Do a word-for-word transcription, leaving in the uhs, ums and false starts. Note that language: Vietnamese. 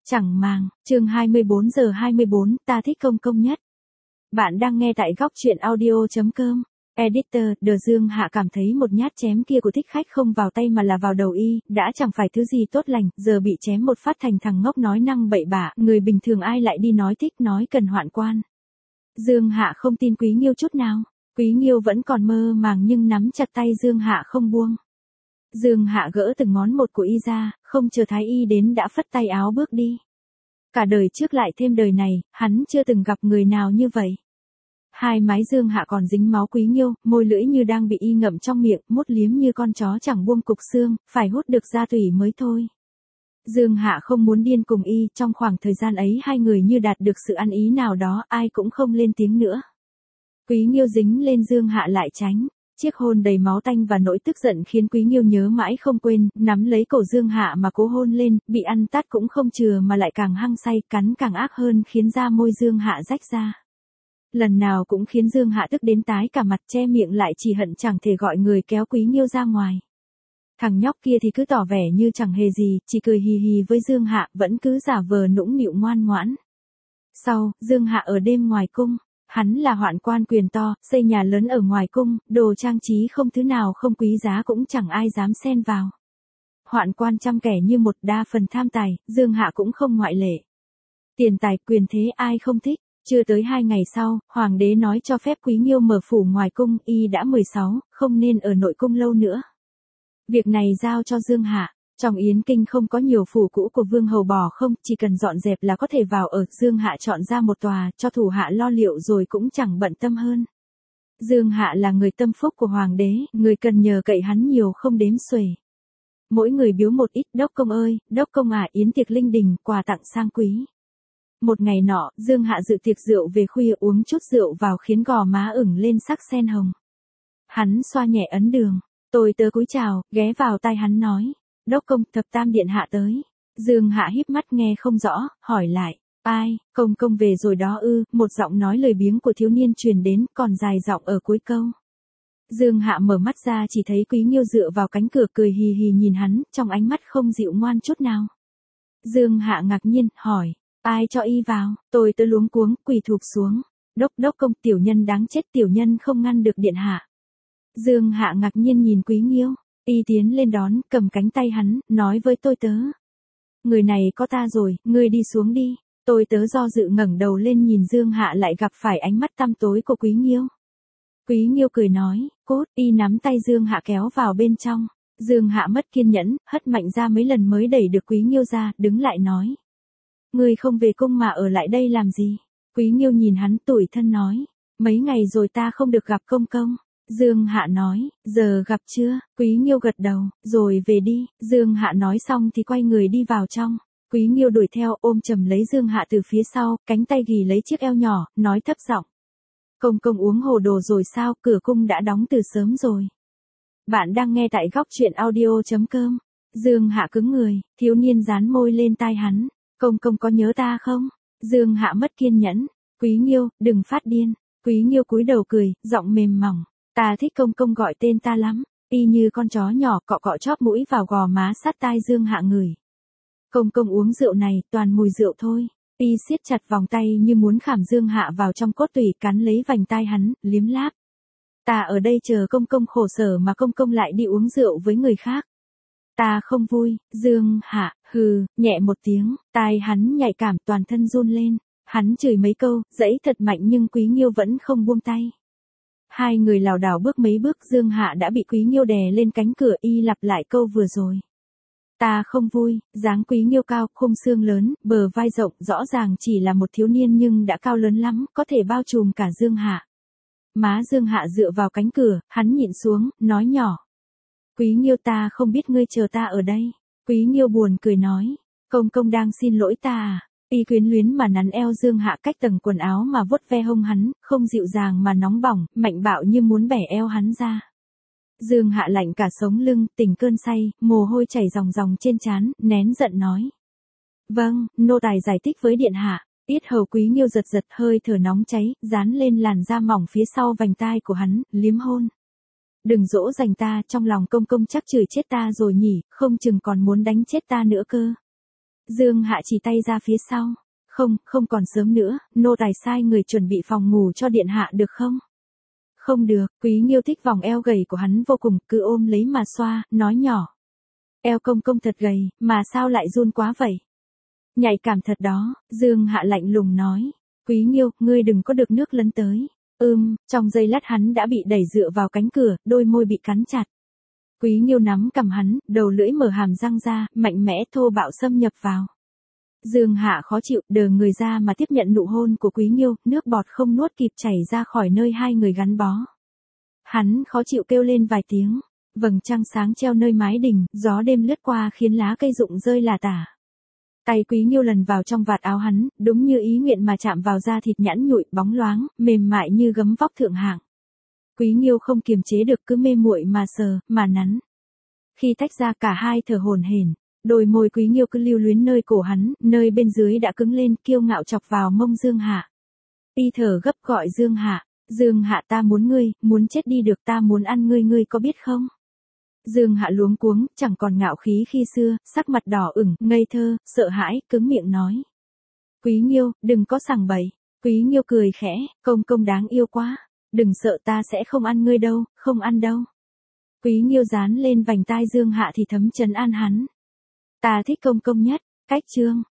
Chẳng màng, chương hai mươi bốn giờ hai mươi bốn, ta thích công công nhất. Bạn đang nghe tại góc truyện audio.com. Editor, The Dương Hạ cảm thấy một nhát chém kia của thích khách không vào tay mà là vào đầu y, đã chẳng phải thứ gì tốt lành, giờ bị chém một phát thành thằng ngốc nói năng bậy bạ, người bình thường ai lại đi nói thích nói cần hoạn quan. Dương Hạ không tin Quý Nghiêu chút nào, Quý Nghiêu vẫn còn mơ màng nhưng nắm chặt tay Dương Hạ không buông. Dương Hạ gỡ từng ngón một của y ra, không chờ thái y đến đã phất tay áo bước đi. Cả đời trước lại thêm đời này, hắn chưa từng gặp người nào như vậy. Hai mái Dương Hạ còn dính máu Quý Nghiêu, môi lưỡi như đang bị y ngậm trong miệng, mút liếm như con chó chẳng buông cục xương, phải hút được ra tủy mới thôi. Dương Hạ không muốn điên cùng y, trong khoảng thời gian ấy hai người như đạt được sự ăn ý nào đó, ai cũng không lên tiếng nữa. Quý Nghiêu dính lên Dương Hạ lại tránh. Chiếc hôn đầy máu tanh và nỗi tức giận khiến Quý Nghiêu nhớ mãi không quên, nắm lấy cổ Dương Hạ mà cố hôn lên, bị ăn tát cũng không chừa mà lại càng hăng say, cắn càng ác hơn khiến da môi Dương Hạ rách ra. Lần nào cũng khiến Dương Hạ tức đến tái cả mặt, che miệng lại chỉ hận chẳng thể gọi người kéo Quý Nghiêu ra ngoài. Thằng nhóc kia thì cứ tỏ vẻ như chẳng hề gì, chỉ cười hì hì với Dương Hạ, vẫn cứ giả vờ nũng nịu ngoan ngoãn. Sau, Dương Hạ ở đêm ngoài cung. Hắn là hoạn quan quyền to, xây nhà lớn ở ngoài cung, đồ trang trí không thứ nào không quý giá cũng chẳng ai dám xen vào. Hoạn quan trăm kẻ như một, đa phần tham tài, Dương Hạ cũng không ngoại lệ. Tiền tài quyền thế ai không thích, chưa tới hai ngày sau, hoàng đế nói cho phép Quý Nghiêu mở phủ ngoài cung, y đã mười sáu, không nên ở nội cung lâu nữa. Việc này giao cho Dương Hạ. Trong Yến Kinh không có nhiều phủ cũ của Vương Hầu bỏ không, chỉ cần dọn dẹp là có thể vào ở, Dương Hạ chọn ra một tòa, cho thủ hạ lo liệu rồi cũng chẳng bận tâm hơn. Dương Hạ là người tâm phúc của Hoàng đế, người cần nhờ cậy hắn nhiều không đếm xuể. Mỗi người biếu một ít, đốc công ơi, đốc công à, yến tiệc linh đình, quà tặng sang quý. Một ngày nọ, Dương Hạ dự tiệc rượu về khuya uống chút rượu vào khiến gò má ửng lên sắc sen hồng. Hắn xoa nhẹ ấn đường, tôi tớ cúi chào, ghé vào tai hắn nói. Đốc công, thập tam điện hạ tới. Dương Hạ híp mắt nghe không rõ, hỏi lại, ai, công công về rồi đó ư, một giọng nói lời biếng của thiếu niên truyền đến, còn dài giọng ở cuối câu. Dương Hạ mở mắt ra chỉ thấy Quý Nghiêu dựa vào cánh cửa cười hì hì nhìn hắn, trong ánh mắt không dịu ngoan chút nào. Dương Hạ ngạc nhiên, hỏi, ai cho y vào, tôi tớ luống cuống, quỳ thụp xuống. Đốc đốc công, tiểu nhân đáng chết, tiểu nhân không ngăn được điện hạ. Dương Hạ ngạc nhiên nhìn Quý Nghiêu. Y tiến lên đón, cầm cánh tay hắn, nói với tôi tớ. Người này có ta rồi, ngươi đi xuống đi. Tôi tớ do dự ngẩng đầu lên nhìn Dương Hạ lại gặp phải ánh mắt tăm tối của Quý Nghiêu. Quý Nghiêu cười nói, cốt, y nắm tay Dương Hạ kéo vào bên trong. Dương Hạ mất kiên nhẫn, hất mạnh ra mấy lần mới đẩy được Quý Nghiêu ra, đứng lại nói. Ngươi không về cung mà ở lại đây làm gì? Quý Nghiêu nhìn hắn tủi thân nói. Mấy ngày rồi ta không được gặp công công. Dương Hạ nói, giờ gặp chưa? Quý Nghiêu gật đầu, rồi về đi. Dương Hạ nói xong thì quay người đi vào trong. Quý Nghiêu đuổi theo ôm chầm lấy Dương Hạ từ phía sau, cánh tay ghì lấy chiếc eo nhỏ, nói thấp giọng. Công công uống hồ đồ rồi sao, cửa cung đã đóng từ sớm rồi. Bạn đang nghe tại góc truyện audio.com. Dương Hạ cứng người, thiếu niên dán môi lên tai hắn. Công công có nhớ ta không? Dương Hạ mất kiên nhẫn. Quý Nghiêu, đừng phát điên. Quý Nghiêu cúi đầu cười, giọng mềm mỏng. Ta thích công công gọi tên ta lắm, y như con chó nhỏ cọ cọ chóp mũi vào gò má sát tai Dương Hạ ngửi. Công công uống rượu này, toàn mùi rượu thôi. Y siết chặt vòng tay như muốn khảm Dương Hạ vào trong cốt tủy, cắn lấy vành tai hắn, liếm láp. Ta ở đây chờ công công khổ sở mà công công lại đi uống rượu với người khác. Ta không vui. Dương Hạ, hừ, nhẹ một tiếng, tai hắn nhạy cảm toàn thân run lên. Hắn chửi mấy câu, giãy thật mạnh nhưng Quý Nghiêu vẫn không buông tay. Hai người lảo đảo bước mấy bước, Dương Hạ đã bị Quý Nghiêu đè lên cánh cửa, y lặp lại câu vừa rồi. Ta không vui. Dáng Quý Nghiêu cao, khung xương lớn, bờ vai rộng, rõ ràng chỉ là một thiếu niên nhưng đã cao lớn lắm, có thể bao trùm cả Dương Hạ. Má Dương Hạ dựa vào cánh cửa, hắn nhịn xuống, nói nhỏ. Quý Nghiêu, ta không biết ngươi chờ ta ở đây. Quý Nghiêu buồn cười nói. Công công đang xin lỗi ta à? Y quyến luyến mà nắn eo Dương Hạ cách tầng quần áo mà vuốt ve hông hắn, không dịu dàng mà nóng bỏng, mạnh bạo như muốn bẻ eo hắn ra. Dương Hạ lạnh cả sống lưng, tỉnh cơn say, mồ hôi chảy ròng ròng trên trán, nén giận nói. Vâng, nô tài giải thích với điện hạ. Yết hầu Quý Nghiêu giật giật, hơi thở nóng cháy, dán lên làn da mỏng phía sau vành tai của hắn, liếm hôn. Đừng dỗ dành ta, trong lòng công công chắc chửi chết ta rồi nhỉ, không chừng còn muốn đánh chết ta nữa cơ. Dương Hạ chỉ tay ra phía sau. Không, không còn sớm nữa, nô tài sai người chuẩn bị phòng ngủ cho điện hạ được không? Không được, Quý Nghiêu thích vòng eo gầy của hắn vô cùng, cứ ôm lấy mà xoa, nói nhỏ. Eo công công thật gầy, mà sao lại run quá vậy? Nhạy cảm thật đó, Dương Hạ lạnh lùng nói. Quý Nghiêu, ngươi đừng có được nước lấn tới. Ưm, trong giây lát hắn đã bị đẩy dựa vào cánh cửa, đôi môi bị cắn chặt. Quý Nghiêu nắm cầm hắn, đầu lưỡi mở hàm răng ra, mạnh mẽ thô bạo xâm nhập vào. Dương Hạ khó chịu, đờ người ra mà tiếp nhận nụ hôn của Quý Nghiêu, nước bọt không nuốt kịp chảy ra khỏi nơi hai người gắn bó. Hắn khó chịu kêu lên vài tiếng, vầng trăng sáng treo nơi mái đình, gió đêm lướt qua khiến lá cây rụng rơi lả tả. Tay Quý Nghiêu lần vào trong vạt áo hắn, đúng như ý nguyện mà chạm vào da thịt nhẵn nhụi, bóng loáng, mềm mại như gấm vóc thượng hạng. Quý Nghiêu không kiềm chế được cứ mê muội mà sờ, mà nắn. Khi tách ra cả hai thở hổn hển, đôi môi Quý Nghiêu cứ lưu luyến nơi cổ hắn, nơi bên dưới đã cứng lên, kiêu ngạo chọc vào mông Dương Hạ. Y thở gấp gọi Dương Hạ, Dương Hạ ta muốn ngươi, muốn chết đi được, ta muốn ăn ngươi, ngươi có biết không? Dương Hạ luống cuống, chẳng còn ngạo khí khi xưa, sắc mặt đỏ ửng, ngây thơ, sợ hãi, cứng miệng nói. Quý Nghiêu, đừng có sằng bậy. Quý Nghiêu cười khẽ, công công đáng yêu quá. Đừng sợ, ta sẽ không ăn ngươi đâu, không ăn đâu. Quý Nghiêu dán lên vành tai Dương Hạ thì thấm trấn an hắn. Ta thích công công nhất. Cách chương.